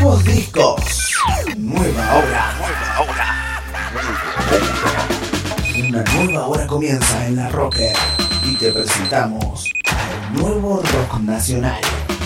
Nuevos discos, nueva hora. Una nueva hora comienza en La Rocker y te presentamos al nuevo rock nacional.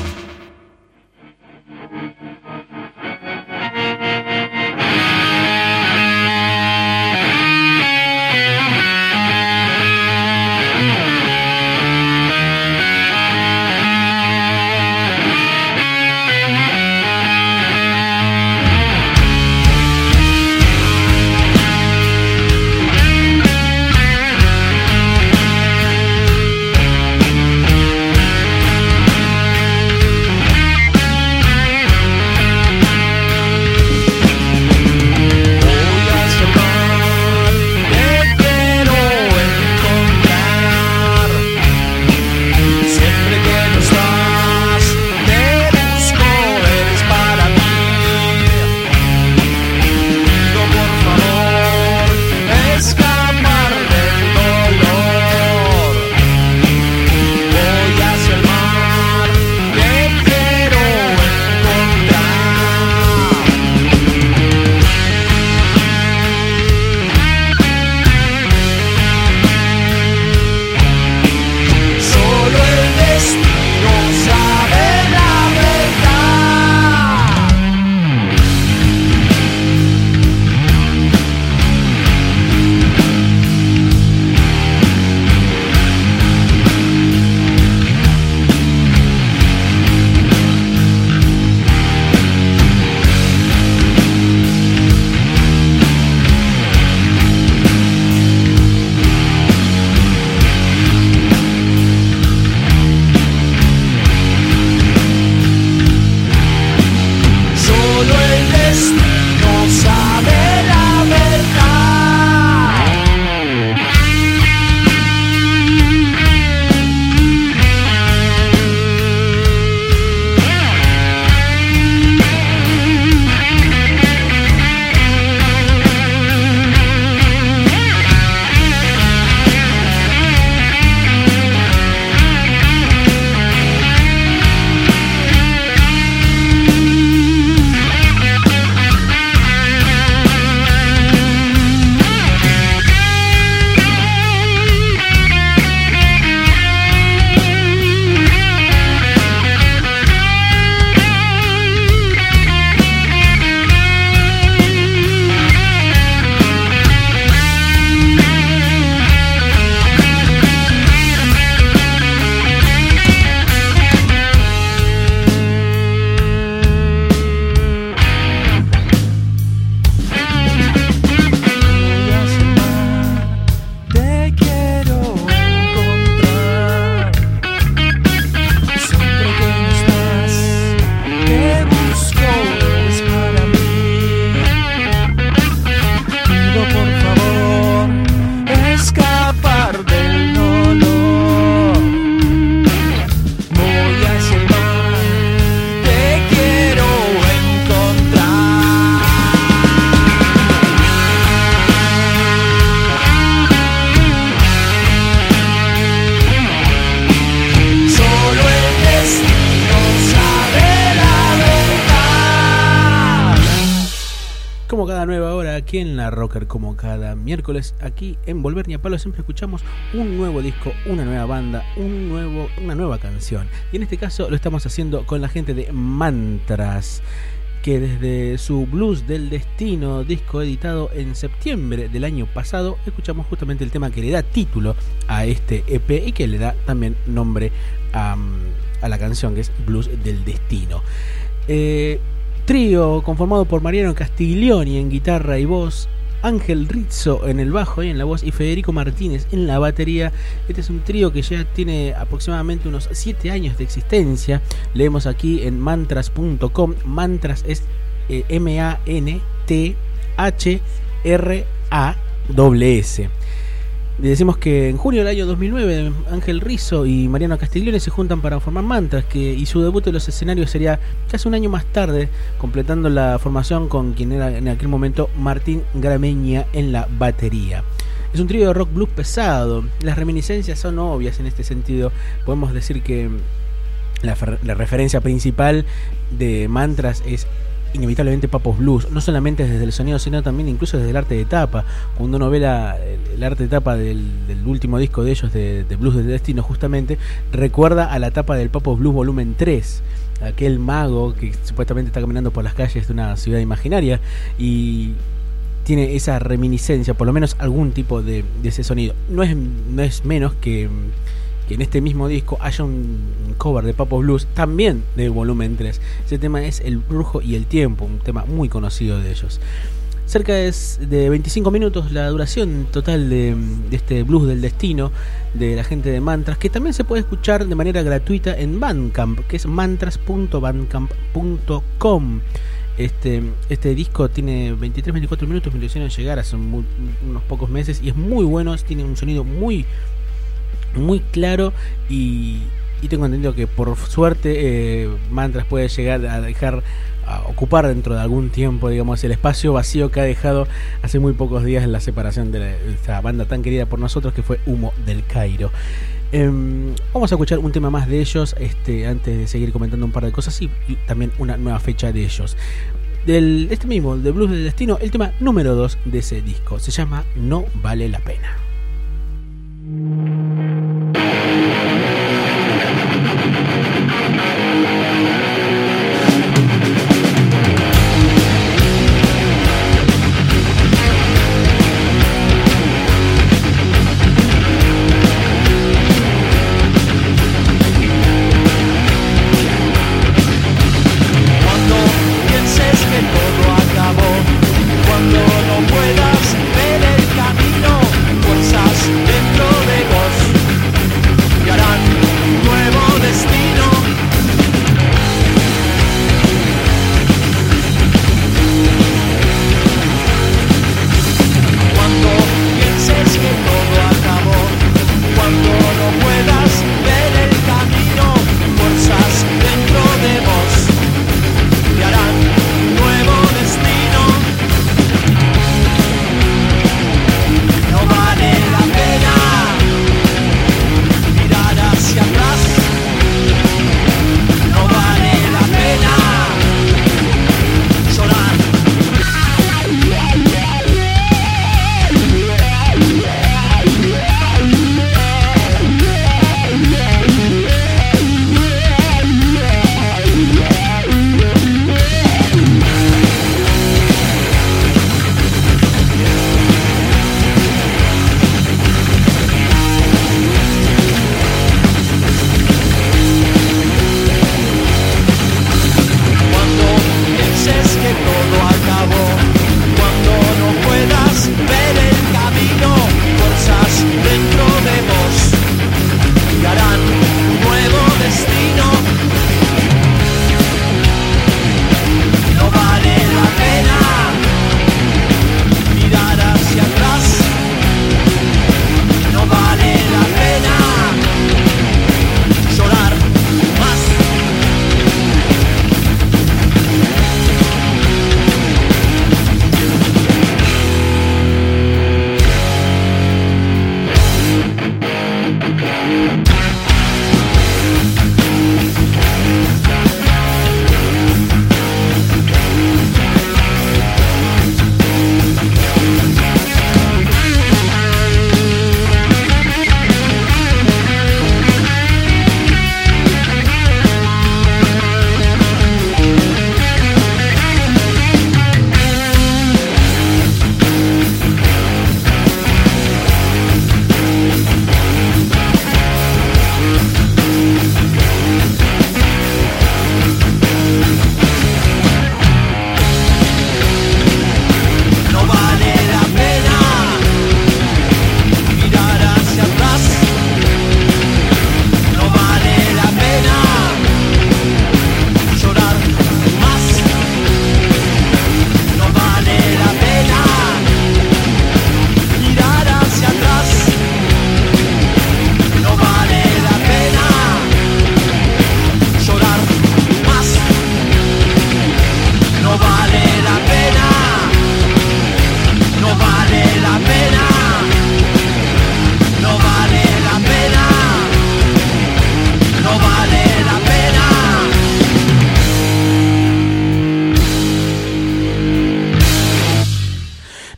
Aquí en La Rocker, como cada miércoles, aquí en Volver ni a Palo, siempre escuchamos un nuevo disco, una nueva banda, una nueva canción. Y en este caso lo estamos haciendo con la gente de Mantras, que desde su Blues del Destino, disco editado en septiembre del año pasado, escuchamos justamente el tema que le da título a este EP y que le da también nombre a la canción, que es Blues del Destino. Trío conformado por Mariano Castiglioni en guitarra y voz, Ángel Rizzo en el bajo y en la voz y Federico Martínez en la batería. Este es un trío que ya tiene aproximadamente unos 7 años de existencia. Leemos aquí en mantras.com. Mantras es M-A-N-T-H-R-A-S-S. Decimos que en junio del año 2009 Ángel Rizzo y Mariano Castiglioni se juntan para formar Mantras, y su debut en los escenarios sería casi un año más tarde, completando la formación con quien era en aquel momento Martín Grameña en la batería. Es un trío de rock blues pesado. Las reminiscencias son obvias en este sentido. Podemos decir que la referencia principal de Mantras es inevitablemente Papos Blues, no solamente desde el sonido, sino también incluso desde el arte de tapa. Cuando uno ve el arte de tapa del último disco de ellos, de Blues del Destino, justamente recuerda a la tapa del Papos Blues volumen 3, aquel mago que supuestamente está caminando por las calles de una ciudad imaginaria y tiene esa reminiscencia, por lo menos algún tipo de ese sonido. No es menos que en este mismo disco haya un cover de Papos Blues, también de volumen 3. Ese tema es El Brujo y el Tiempo, un tema muy conocido de ellos. Cerca de 25 minutos la duración total de este Blues del Destino de la gente de Mantras, que también se puede escuchar de manera gratuita en Bandcamp, que es mantras.bandcamp.com. Este disco tiene 23-24 minutos, me lo hicieron llegar hace unos pocos meses y es muy bueno, tiene un sonido muy claro y tengo entendido que por suerte Mantras puede llegar a ocupar dentro de algún tiempo, digamos, el espacio vacío que ha dejado hace muy pocos días en la separación de esta banda tan querida por nosotros que fue Humo del Cairo. Vamos a escuchar un tema más de ellos antes de seguir comentando un par de cosas y también una nueva fecha de ellos. Este mismo, de Blues del Destino, el tema número 2 de ese disco se llama No Vale la Pena. Cuando no puedas ver el camino, fuerzas dentro de vos.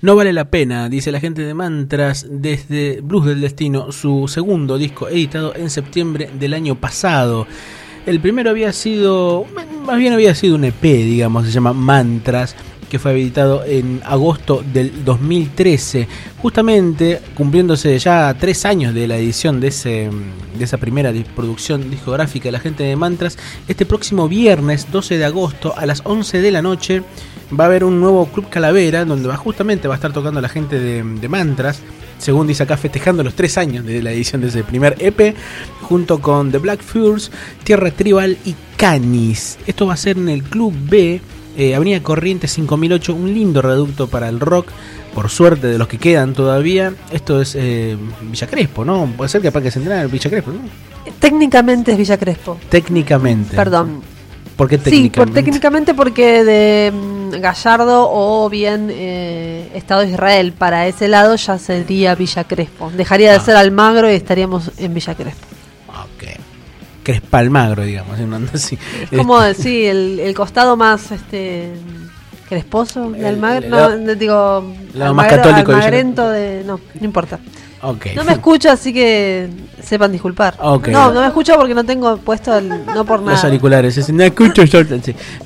No vale la pena, dice la gente de Mantras, desde Blues del Destino, su segundo disco editado en septiembre del año pasado. El primero había sido un EP, digamos, se llama Mantras, que fue editado en agosto del 2013, justamente cumpliéndose ya 3 años de la edición de esa primera producción discográfica de la gente de Mantras. Este próximo viernes 12 de agosto a las 11 de la noche va a haber un nuevo Club Calavera, donde justamente va a estar tocando la gente de Mantras, según dice acá, festejando los 3 años de la edición de ese primer EP, junto con The Black Furs, Tierra Tribal y Canis. Esto va a ser en el Club B, Avenida Corrientes 5008, un lindo reducto para el rock, por suerte de los que quedan todavía. Esto es Villa Crespo, ¿no? Puede ser que para que se entrene en Villa Crespo, ¿no? Técnicamente es Villa Crespo. Técnicamente. Perdón. ¿Por qué técnicamente? Sí, técnicamente porque de Gallardo o bien Estado de Israel para ese lado ya sería Villa Crespo. Dejaría de ser Almagro y estaríamos en Villa Crespo. Ok. Crespalmagro, digamos. Así. Es como decir el costado más cresposo de Almagro. No, digo, lado más católico. Almagrento de... No importa. Okay. No me escucho, así que sepan disculpar. Okay. No me escucho porque no tengo puesto no por nada. Los auriculares, no escucho yo. Sí.